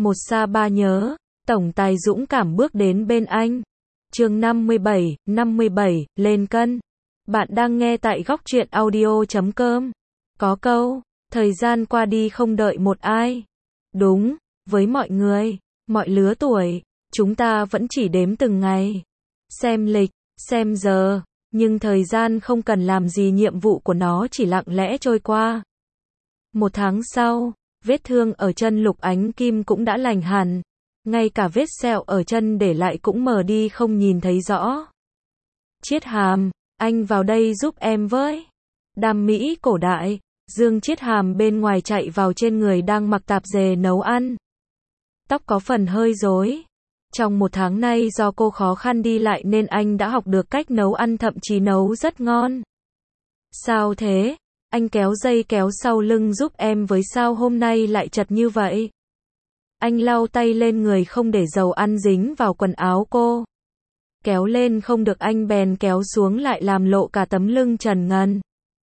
Một xa ba nhớ, tổng tài dũng cảm bước đến bên anh. Chương 57, lên cân. Bạn đang nghe tại góc truyện audio.com. Có câu, thời gian qua đi không đợi một ai. Đúng, với mọi người, mọi lứa tuổi, chúng ta vẫn chỉ đếm từng ngày. Xem lịch, xem giờ, nhưng thời gian không cần làm gì, nhiệm vụ của nó chỉ lặng lẽ trôi qua. Một tháng sau, vết thương ở chân Lục Ánh Kim cũng đã lành hẳn. Ngay cả vết sẹo ở chân để lại cũng mờ đi không nhìn thấy rõ. Chiết Hàm, anh vào đây giúp em với. Đam mỹ cổ đại, Dương Chiết Hàm bên ngoài chạy vào trên người đang mặc tạp dề nấu ăn. Tóc có phần hơi rối. Trong một tháng nay do cô khó khăn đi lại nên anh đã học được cách nấu ăn, thậm chí nấu rất ngon. Sao thế? Anh kéo dây kéo sau lưng giúp em với, sao hôm nay lại chật như vậy? Anh lau tay lên người không để dầu ăn dính vào quần áo cô. Kéo lên không được anh bèn kéo xuống lại làm lộ cả tấm lưng trần ngần.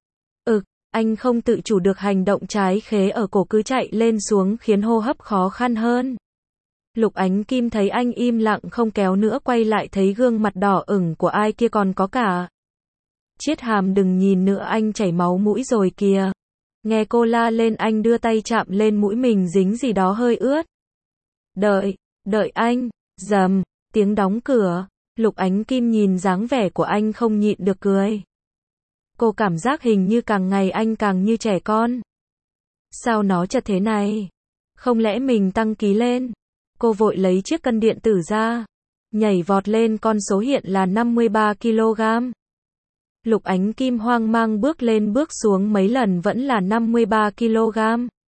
Anh không tự chủ được, hành động trái khế ở cổ cứ chạy lên xuống khiến hô hấp khó khăn hơn. Lục Ánh Kim thấy anh im lặng không kéo nữa, quay lại thấy gương mặt đỏ ửng của ai kia, còn có cả. Chiết Hàm đừng nhìn nữa, anh chảy máu mũi rồi kìa. Nghe cô la lên anh đưa tay chạm lên mũi mình, dính gì đó hơi ướt. Đợi anh, rầm, tiếng đóng cửa. Lục Ánh Kim nhìn dáng vẻ của anh không nhịn được cười. Cô cảm giác hình như càng ngày anh càng như trẻ con. Sao nó chật thế này? Không lẽ mình tăng ký lên? Cô vội lấy chiếc cân điện tử ra. Nhảy vọt lên, con số hiện là 53 kg. Lục Ánh Kim hoang mang bước lên bước xuống mấy lần vẫn là 53 kg.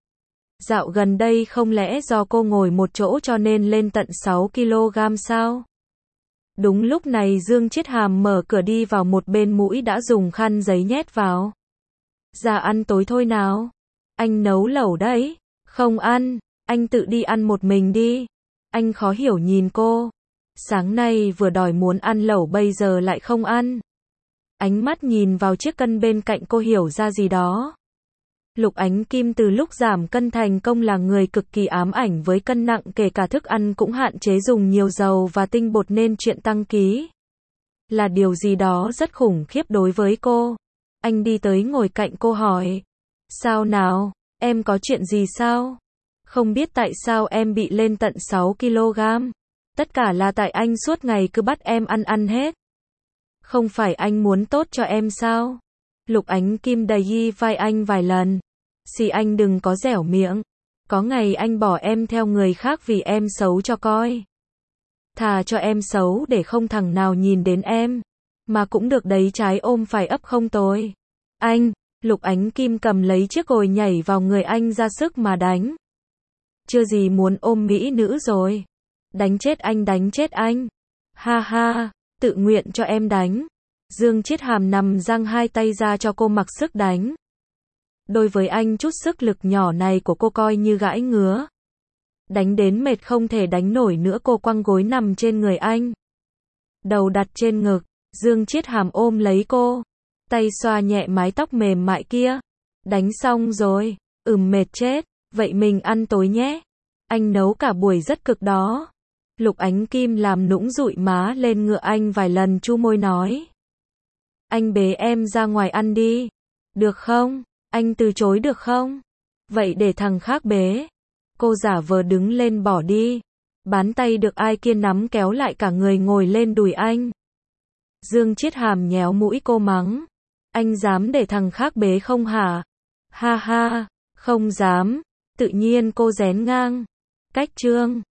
Dạo gần đây không lẽ do cô ngồi một chỗ cho nên lên tận 6 kg sao? Đúng lúc này Dương Chiết Hàm mở cửa đi vào, một bên mũi đã dùng khăn giấy nhét vào. Ra ăn tối thôi nào. Anh nấu lẩu đấy. Không ăn, anh tự đi ăn một mình đi. Anh khó hiểu nhìn cô. Sáng nay vừa đòi muốn ăn lẩu bây giờ lại không ăn. Ánh mắt nhìn vào chiếc cân bên cạnh cô hiểu ra gì đó. Lục Ánh Kim từ lúc giảm cân thành công là người cực kỳ ám ảnh với cân nặng, kể cả thức ăn cũng hạn chế dùng nhiều dầu và tinh bột, nên chuyện tăng ký là điều gì đó rất khủng khiếp đối với cô. Anh đi tới ngồi cạnh cô hỏi. Sao nào, em có chuyện gì sao? Không biết tại sao em bị lên tận 6 kg. Tất cả là tại anh suốt ngày cứ bắt em ăn hết. Không phải anh muốn tốt cho em sao? Lục Ánh Kim đẩy vai anh vài lần. Xì, anh đừng có dẻo miệng. Có ngày anh bỏ em theo người khác vì em xấu cho coi. Thà cho em xấu để không thằng nào nhìn đến em. Mà cũng được đấy, trái ôm phải ấp không tồi. Anh, Lục Ánh Kim cầm lấy chiếc gồi nhảy vào người anh ra sức mà đánh. Chưa gì muốn ôm mỹ nữ rồi. Đánh chết anh, đánh chết anh. Ha ha, tự nguyện cho em đánh. Dương Chiết Hàm nằm giang hai tay ra cho cô mặc sức đánh. Đối với anh chút sức lực nhỏ này của cô coi như gãi ngứa. Đánh đến mệt không thể đánh nổi nữa, cô quăng gối nằm trên người anh. Đầu đặt trên ngực, Dương Chiết Hàm ôm lấy cô. Tay xoa nhẹ mái tóc mềm mại kia. Đánh xong rồi, mệt chết, vậy mình ăn tối nhé. Anh nấu cả buổi rất cực đó. Lục Ánh Kim làm nũng dụi má lên ngựa anh vài lần, chu môi nói. Anh bế em ra ngoài ăn đi. Được không? Anh từ chối được không? Vậy để thằng khác bế. Cô giả vờ đứng lên bỏ đi. Bán tay được ai kia nắm kéo lại cả người ngồi lên đùi anh. Dương Chiết Hàm nhéo mũi cô mắng. Anh dám để thằng khác bế không hả? Ha ha, không dám. Tự nhiên cô rén ngang. Cách chương